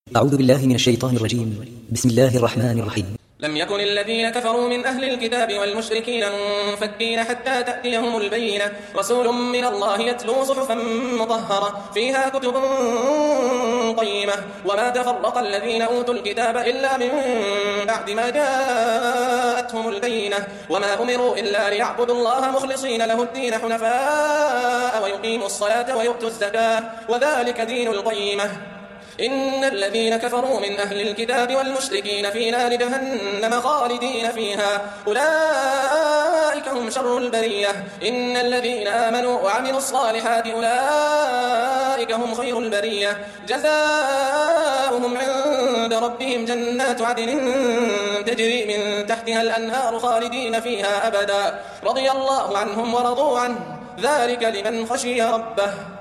أعوذ بالله من الشيطان الرجيم. بسم الله الرحمن الرحيم. لم يكن الذين كفروا من أهل الكتاب والمشركين منفكين حتى تأتيهم البينة، رسول من الله يتلو صحفا مطهرة فيها كتب قيمة. وما تفرق الذين أوتوا الكتاب إلا من بعد ما جاءتهم البينة، وما أمروا إلا ليعبدوا الله مخلصين له الدين حنفاء ويقيموا الصلاة ويؤتوا الزكاة، وذلك دين القيمة. إن الذين كفروا من أهل الكتاب والمشركين في نار جهنم خالدين فيها، أولئك هم شر البرية. إن الذين آمنوا وعملوا الصالحات أولئك هم خير البرية، جزاؤهم عند ربهم جنات عدن تجري من تحتها الأنهار خالدين فيها أبدا، رضي الله عنهم ورضوا عنه، ذلك لمن خشي ربه.